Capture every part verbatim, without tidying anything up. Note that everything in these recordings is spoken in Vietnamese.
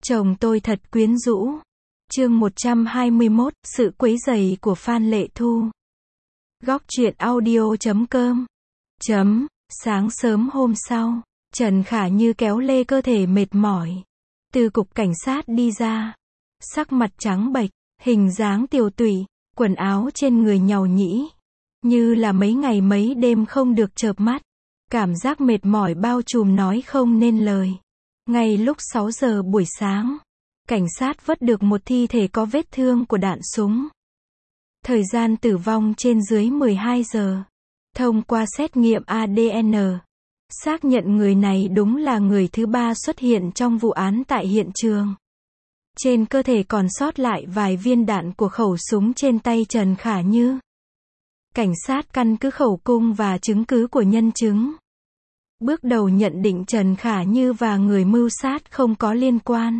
Chồng tôi thật quyến rũ. Chương một trăm hai mươi mốt, sự quấy rầy của Phan Lệ Thu. Góc truyện audio chấm com. Chấm, sáng sớm hôm sau, Trần Khả Như kéo lê cơ thể mệt mỏi. Từ cục cảnh sát đi ra. Sắc mặt trắng bệch, hình dáng tiều tụy, quần áo trên người nhàu nhĩ. Như là mấy ngày mấy đêm không được chợp mắt. Cảm giác mệt mỏi bao trùm nói không nên lời. Ngay lúc sáu giờ buổi sáng, cảnh sát vớt được một thi thể có vết thương của đạn súng. Thời gian tử vong trên dưới mười hai giờ. Thông qua xét nghiệm a đê en, xác nhận người này đúng là người thứ ba xuất hiện trong vụ án tại hiện trường. Trên cơ thể còn sót lại vài viên đạn của khẩu súng trên tay Trần Khả Như. Cảnh sát căn cứ khẩu cung và chứng cứ của nhân chứng. Bước đầu nhận định Trần Khả Như và người mưu sát không có liên quan.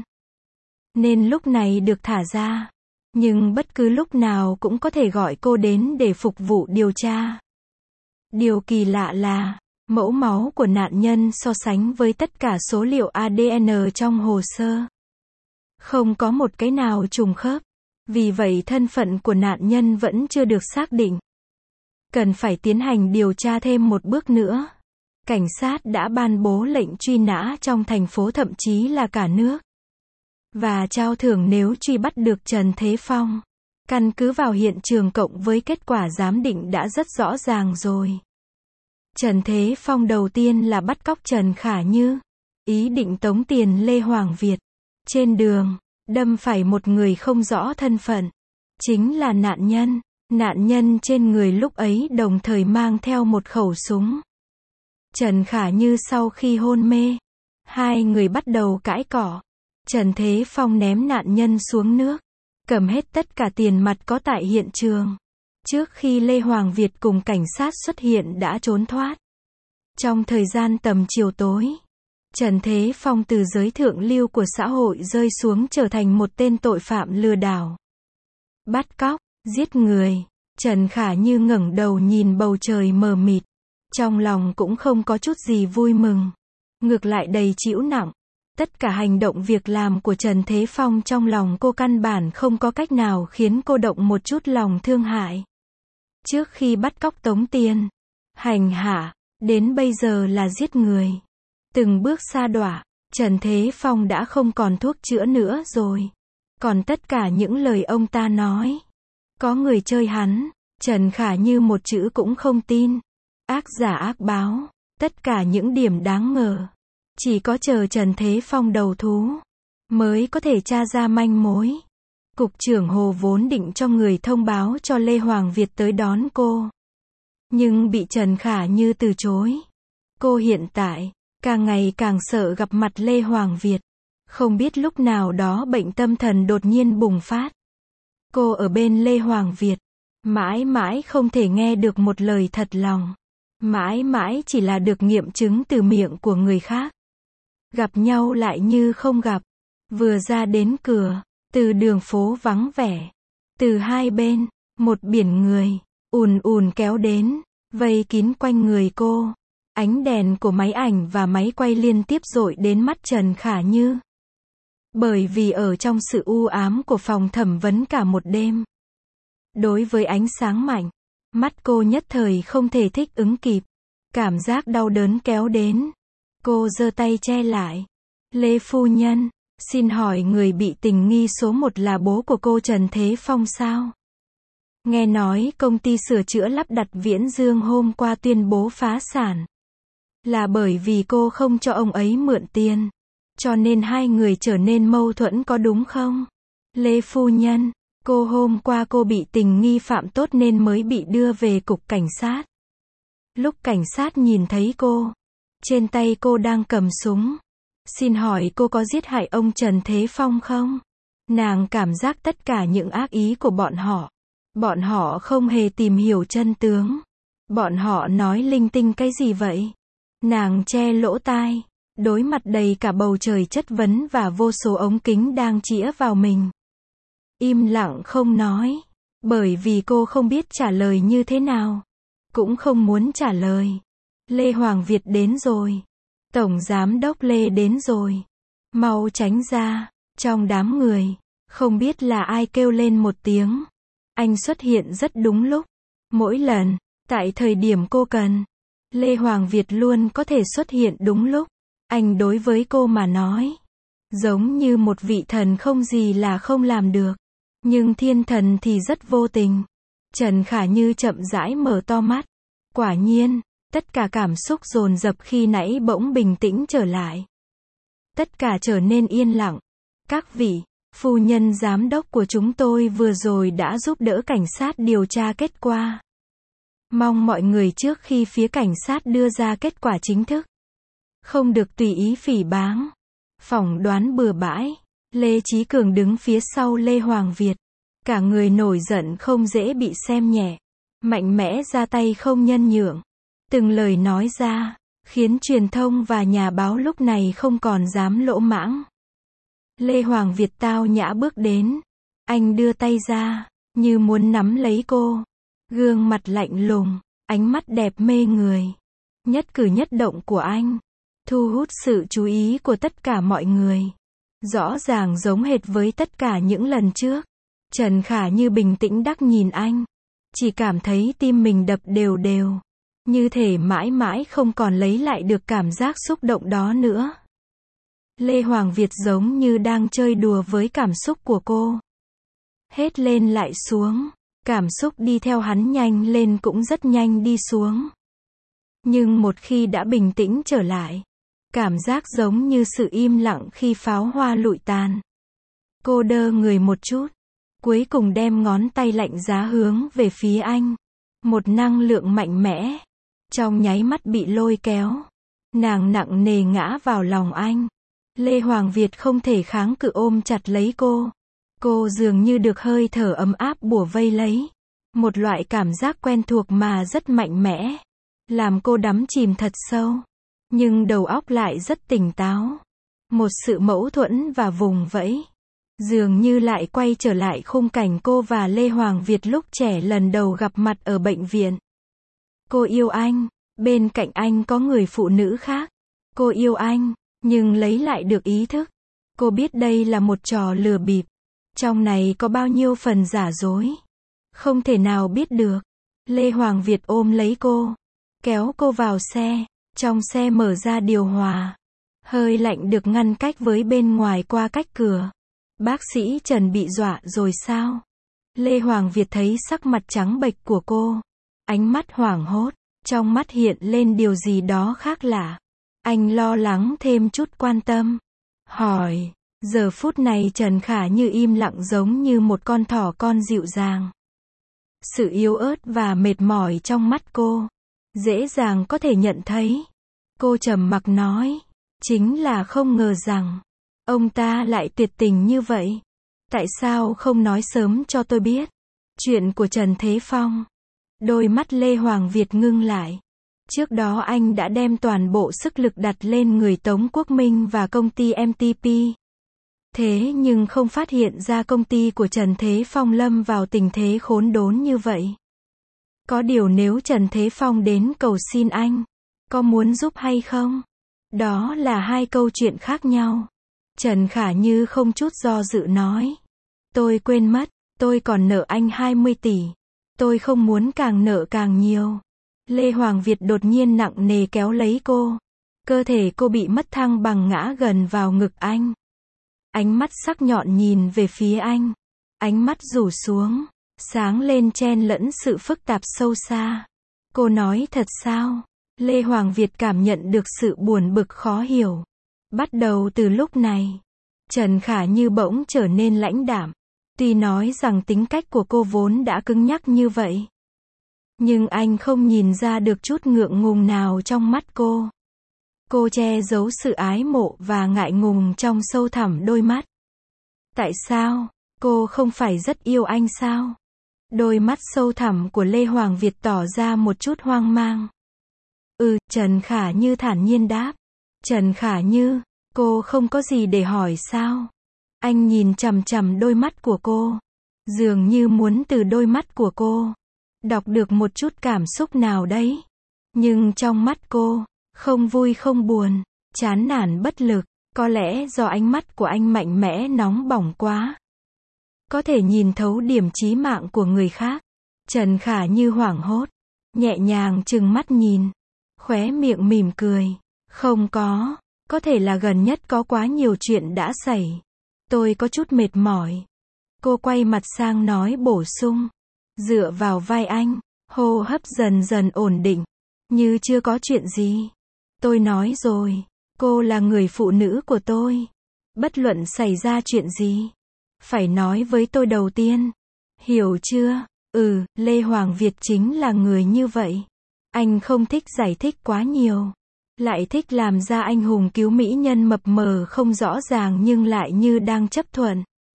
Nên lúc này được thả ra. Nhưng bất cứ lúc nào cũng có thể gọi cô đến để phục vụ điều tra. Điều kỳ lạ là, mẫu máu của nạn nhân so sánh với tất cả số liệu a đê en trong hồ sơ. Không có một cái nào trùng khớp. Vì vậy thân phận của nạn nhân vẫn chưa được xác định. Cần phải tiến hành điều tra thêm một bước nữa. Cảnh sát đã ban bố lệnh truy nã trong thành phố thậm chí là cả nước. Và trao thưởng nếu truy bắt được Trần Thế Phong. Căn cứ vào hiện trường cộng với kết quả giám định đã rất rõ ràng rồi. Trần Thế Phong đầu tiên là bắt cóc Trần Khả Như. Ý định tống tiền Lê Hoàng Việt. Trên đường, đâm phải một người không rõ thân phận. Chính là nạn nhân. Nạn nhân trên người lúc ấy đồng thời mang theo một khẩu súng. Trần Khả Như sau khi hôn mê, hai người bắt đầu cãi cọ. Trần Thế Phong ném nạn nhân xuống nước, cầm hết tất cả tiền mặt có tại hiện trường. Trước khi Lê Hoàng Việt cùng cảnh sát xuất hiện đã trốn thoát. Trong thời gian tầm chiều tối, Trần Thế Phong từ giới thượng lưu của xã hội rơi xuống trở thành một tên tội phạm lừa đảo. Bắt cóc, giết người. Trần Khả Như ngẩng đầu nhìn bầu trời mờ mịt. Trong lòng cũng không có chút gì vui mừng. Ngược lại đầy trĩu nặng. Tất cả hành động việc làm của Trần Thế Phong trong lòng cô căn bản không có cách nào khiến cô động một chút lòng thương hại. Trước khi bắt cóc tống tiền, hành hạ, đến bây giờ là giết người. Từng bước sa đọa, Trần Thế Phong đã không còn thuốc chữa nữa rồi. Còn tất cả những lời ông ta nói, có người chơi hắn, Trần Khả Như một chữ cũng không tin. Ác giả ác báo, tất cả những điểm đáng ngờ. Chỉ có chờ Trần Thế Phong đầu thú, mới có thể tra ra manh mối. Cục trưởng Hồ vốn định cho người thông báo cho Lê Hoàng Việt tới đón cô. Nhưng bị Trần Khả Như từ chối. Cô hiện tại, càng ngày càng sợ gặp mặt Lê Hoàng Việt. Không biết lúc nào đó bệnh tâm thần đột nhiên bùng phát. Cô ở bên Lê Hoàng Việt, mãi mãi không thể nghe được một lời thật lòng. Mãi mãi chỉ là được nghiệm chứng từ miệng của người khác. Gặp nhau lại như không gặp. Vừa ra đến cửa, từ đường phố vắng vẻ. Từ hai bên, một biển người, ùn ùn kéo đến, vây kín quanh người cô. Ánh đèn của máy ảnh và máy quay liên tiếp dội đến mắt Trần Khả Như. Bởi vì ở trong sự u ám của phòng thẩm vấn cả một đêm. Đối với ánh sáng mạnh, mắt cô nhất thời không thể thích ứng kịp. Cảm giác đau đớn kéo đến. Cô giơ tay che lại. Lê phu nhân, xin hỏi người bị tình nghi số một là bố của cô Trần Thế Phong sao? Nghe nói công ty sửa chữa lắp đặt Viễn Dương hôm qua tuyên bố phá sản. Là bởi vì cô không cho ông ấy mượn tiền. Cho nên hai người trở nên mâu thuẫn có đúng không? Lê phu nhân, cô hôm qua cô bị tình nghi phạm tốt nên mới bị đưa về cục cảnh sát. Lúc cảnh sát nhìn thấy cô, trên tay cô đang cầm súng. Xin hỏi cô có giết hại ông Trần Thế Phong không? Nàng cảm giác tất cả những ác ý của bọn họ. Bọn họ không hề tìm hiểu chân tướng. Bọn họ nói linh tinh cái gì vậy? Nàng che lỗ tai. Đối mặt đầy cả bầu trời chất vấn và vô số ống kính đang chĩa vào mình. Im lặng không nói. Bởi vì cô không biết trả lời như thế nào. Cũng không muốn trả lời. Lê Hoàng Việt đến rồi. Tổng Giám đốc Lê đến rồi. Mau tránh ra. Trong đám người, không biết là ai kêu lên một tiếng. Anh xuất hiện rất đúng lúc. Mỗi lần, tại thời điểm cô cần, Lê Hoàng Việt luôn có thể xuất hiện đúng lúc. Anh đối với cô mà nói, giống như một vị thần không gì là không làm được. Nhưng thiên thần thì rất vô tình. Trần Khả Như chậm rãi mở to mắt. Quả nhiên, tất cả cảm xúc dồn dập khi nãy bỗng bình tĩnh trở lại. Tất cả trở nên yên lặng. Các vị, phu nhân giám đốc của chúng tôi vừa rồi đã giúp đỡ cảnh sát điều tra kết quả. Mong mọi người trước khi phía cảnh sát đưa ra kết quả chính thức, không được tùy ý phỉ báng, phỏng đoán bừa bãi. Lê Chí Cường đứng phía sau Lê Hoàng Việt. Cả người nổi giận không dễ bị xem nhẹ. Mạnh mẽ ra tay không nhân nhượng. Từng lời nói ra, khiến truyền thông và nhà báo lúc này không còn dám lỗ mãng. Lê Hoàng Việt tao nhã bước đến. Anh đưa tay ra, như muốn nắm lấy cô. Gương mặt lạnh lùng, ánh mắt đẹp mê người. Nhất cử nhất động của anh, thu hút sự chú ý của tất cả mọi người. Rõ ràng giống hệt với tất cả những lần trước. Trần Khả Như bình tĩnh đắc nhìn anh. Chỉ cảm thấy tim mình đập đều đều. Như thể mãi mãi không còn lấy lại được cảm giác xúc động đó nữa. Lê Hoàng Việt giống như đang chơi đùa với cảm xúc của cô. Hết lên lại xuống. Cảm xúc đi theo hắn nhanh lên cũng rất nhanh đi xuống. Nhưng một khi đã bình tĩnh trở lại, cảm giác giống như sự im lặng khi pháo hoa lụi tàn. Cô đơ người một chút, cuối cùng đem ngón tay lạnh giá hướng về phía anh. Một năng lượng mạnh mẽ, trong nháy mắt bị lôi kéo. Nàng nặng nề ngã vào lòng anh. Lê Hoàng Việt không thể kháng cự ôm chặt lấy cô. Cô dường như được hơi thở ấm áp bủa vây lấy. Một loại cảm giác quen thuộc mà rất mạnh mẽ. Làm cô đắm chìm thật sâu. Nhưng đầu óc lại rất tỉnh táo. Một sự mâu thuẫn và vùng vẫy. Dường như lại quay trở lại khung cảnh cô và Lê Hoàng Việt lúc trẻ lần đầu gặp mặt ở bệnh viện. Cô yêu anh. Bên cạnh anh có người phụ nữ khác. Cô yêu anh, nhưng lấy lại được ý thức. Cô biết đây là một trò lừa bịp. Trong này có bao nhiêu phần giả dối. Không thể nào biết được. Lê Hoàng Việt ôm lấy cô. Kéo cô vào xe. Trong xe mở ra điều hòa. Hơi lạnh được ngăn cách với bên ngoài qua cách cửa. Bác sĩ Trần bị dọa rồi sao? Lê Hoàng Việt thấy sắc mặt trắng bệch của cô. Ánh mắt hoảng hốt. Trong mắt hiện lên điều gì đó khác lạ. Anh lo lắng thêm chút quan tâm. Hỏi. Giờ phút này Trần Khả Như im lặng giống như một con thỏ con dịu dàng. Sự yếu ớt và mệt mỏi trong mắt cô. Dễ dàng có thể nhận thấy. Cô trầm mặc nói. Chính là không ngờ rằng. Ông ta lại tuyệt tình như vậy. Tại sao không nói sớm cho tôi biết? Chuyện của Trần Thế Phong. Đôi mắt Lê Hoàng Việt ngưng lại. Trước đó anh đã đem toàn bộ sức lực đặt lên người Tống Quốc Minh và công ty em tê pê. Thế nhưng không phát hiện ra công ty của Trần Thế Phong lâm vào tình thế khốn đốn như vậy. Có điều nếu Trần Thế Phong đến cầu xin anh, có muốn giúp hay không? Đó là hai câu chuyện khác nhau. Trần Khả Như không chút do dự nói. Tôi quên mất, tôi còn nợ anh hai mươi tỷ. Tôi không muốn càng nợ càng nhiều. Lê Hoàng Việt đột nhiên nặng nề kéo lấy cô. Cơ thể cô bị mất thăng bằng ngã gần vào ngực anh. Ánh mắt sắc nhọn nhìn về phía anh. Ánh mắt rủ xuống, sáng lên chen lẫn sự phức tạp sâu xa. Cô nói thật sao? Lê Hoàng Việt cảm nhận được sự buồn bực khó hiểu. Bắt đầu từ lúc này, Trần Khả Như bỗng trở nên lãnh đạm. Tuy nói rằng tính cách của cô vốn đã cứng nhắc như vậy, nhưng anh không nhìn ra được chút ngượng ngùng nào trong mắt cô. Cô che giấu sự ái mộ và ngại ngùng trong sâu thẳm đôi mắt. Tại sao? Cô không phải rất yêu anh sao? Đôi mắt sâu thẳm của Lê Hoàng Việt tỏ ra một chút hoang mang. Ừ, Trần Khả Như thản nhiên đáp. Trần Khả Như, cô không có gì để hỏi sao? Anh nhìn chằm chằm đôi mắt của cô. Dường như muốn từ đôi mắt của cô đọc được một chút cảm xúc nào đấy. Nhưng trong mắt cô, không vui không buồn, chán nản bất lực, Có lẽ do ánh mắt của anh mạnh mẽ nóng bỏng quá. Có thể nhìn thấu điểm chí mạng của người khác. Trần Khả Như hoảng hốt. Nhẹ nhàng trừng mắt nhìn. Khóe miệng mỉm cười. Không có. Có thể là gần nhất có quá nhiều chuyện đã xảy. Tôi có chút mệt mỏi. Cô quay mặt sang nói bổ sung. Dựa vào vai anh. Hô hấp dần dần ổn định. Như chưa có chuyện gì. Tôi nói rồi. Cô là người phụ nữ của tôi. Bất luận xảy ra chuyện gì. Phải nói với tôi đầu tiên. Hiểu chưa? Ừ, Lê Hoàng Việt chính là người như vậy. Anh không thích giải thích quá nhiều. Lại thích làm ra anh hùng cứu mỹ nhân mập mờ không rõ ràng nhưng lại như đang chấp thuận.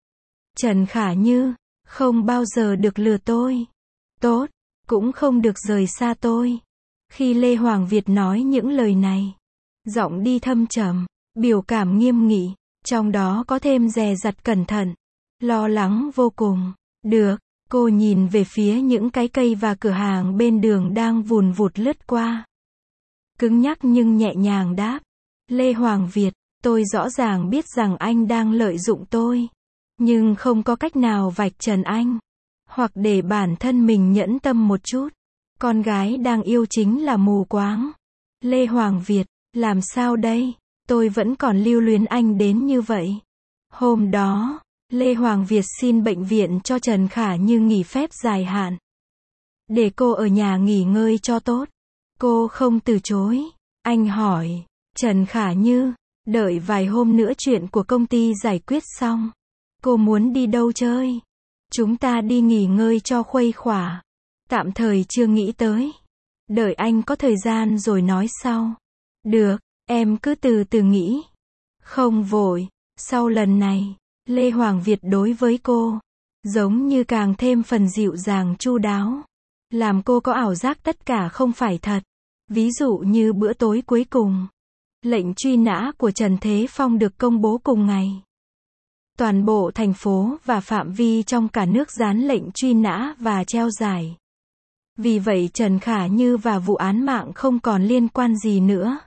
Trần Khả Như, không bao giờ được lừa tôi. Tốt, cũng không được rời xa tôi. Khi Lê Hoàng Việt nói những lời này, giọng đi thâm trầm, biểu cảm nghiêm nghị, trong đó có thêm dè dặt cẩn thận, lo lắng vô cùng. Được, cô nhìn về phía những cái cây và cửa hàng bên đường đang vùn vụt lướt qua. Cứng nhắc nhưng nhẹ nhàng đáp. Lê Hoàng Việt, tôi rõ ràng biết rằng anh đang lợi dụng tôi. Nhưng không có cách nào vạch trần anh. Hoặc để bản thân mình nhẫn tâm một chút. Con gái đang yêu chính là mù quáng. Lê Hoàng Việt, làm sao đây? Tôi vẫn còn lưu luyến anh đến như vậy. Hôm đó, Lê Hoàng Việt xin bệnh viện cho Trần Khả Như nghỉ phép dài hạn. Để cô ở nhà nghỉ ngơi cho tốt. Cô không từ chối. Anh hỏi, Trần Khả Như, đợi vài hôm nữa chuyện của công ty giải quyết xong. Cô muốn đi đâu chơi? Chúng ta đi nghỉ ngơi cho khuây khỏa. Tạm thời chưa nghĩ tới. Đợi anh có thời gian rồi nói sau. Được, em cứ từ từ nghĩ. Không vội. Sau lần này, Lê Hoàng Việt đối với cô, giống như càng thêm phần dịu dàng chu đáo. Làm cô có ảo giác tất cả không phải thật. Ví dụ như bữa tối cuối cùng. Lệnh truy nã của Trần Thế Phong được công bố cùng ngày. Toàn bộ thành phố và phạm vi trong cả nước dán lệnh truy nã và treo giải. Vì vậy Trần Khả Như và vụ án mạng không còn liên quan gì nữa.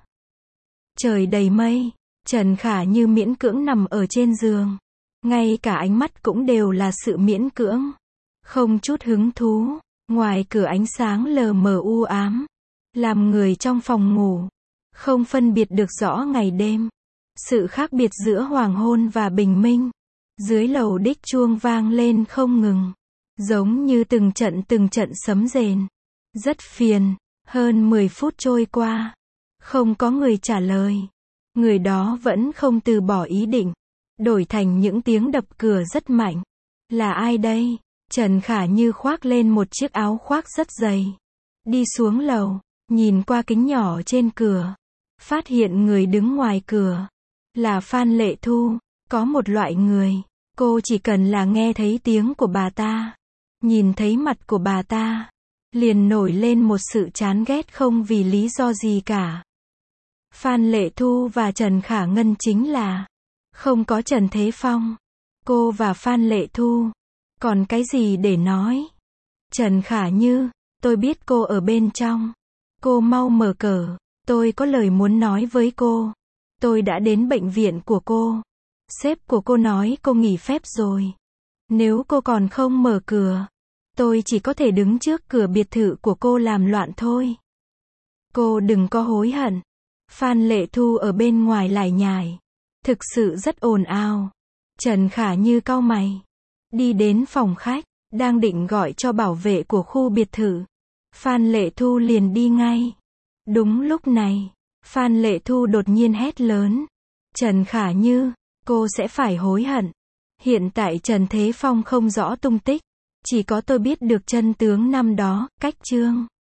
Trời đầy mây, Trần Khả Như miễn cưỡng nằm ở trên giường. Ngay cả ánh mắt cũng đều là sự miễn cưỡng. Không chút hứng thú, ngoài cửa ánh sáng lờ mờ u ám. Làm người trong phòng ngủ, không phân biệt được rõ ngày đêm. Sự khác biệt giữa hoàng hôn và bình minh. Dưới lầu đích chuông vang lên không ngừng. Giống như từng trận từng trận sấm rền. Rất phiền, hơn mười phút trôi qua. Không có người trả lời. Người đó vẫn không từ bỏ ý định. Đổi thành những tiếng đập cửa rất mạnh. Là ai đây? Trần Khả Như khoác lên một chiếc áo khoác rất dày. Đi xuống lầu, nhìn qua kính nhỏ trên cửa. Phát hiện người đứng ngoài cửa. Là Phan Lệ Thu. Có một loại người. Cô chỉ cần là nghe thấy tiếng của bà ta. Nhìn thấy mặt của bà ta. Liền nổi lên một sự chán ghét không vì lý do gì cả. Phan Lệ Thu và Trần Khả Ngân chính là. Không có Trần Thế Phong. Cô và Phan Lệ Thu. Còn cái gì để nói? Trần Khả Như, tôi biết cô ở bên trong. Cô mau mở cửa. Tôi có lời muốn nói với cô. Tôi đã đến bệnh viện của cô. Sếp của cô nói cô nghỉ phép rồi. Nếu cô còn không mở cửa, tôi chỉ có thể đứng trước cửa biệt thự của cô làm loạn thôi. Cô đừng có hối hận. Phan Lệ Thu ở bên ngoài lải nhải. Thực sự rất ồn ào. Trần Khả Như cau mày. Đi đến phòng khách, đang định gọi cho bảo vệ của khu biệt thự. Phan Lệ Thu liền đi ngay. Đúng lúc này, Phan Lệ Thu đột nhiên hét lớn. Trần Khả Như, cô sẽ phải hối hận. Hiện tại Trần Thế Phong không rõ tung tích. Chỉ có tôi biết được chân tướng năm đó, cách chương.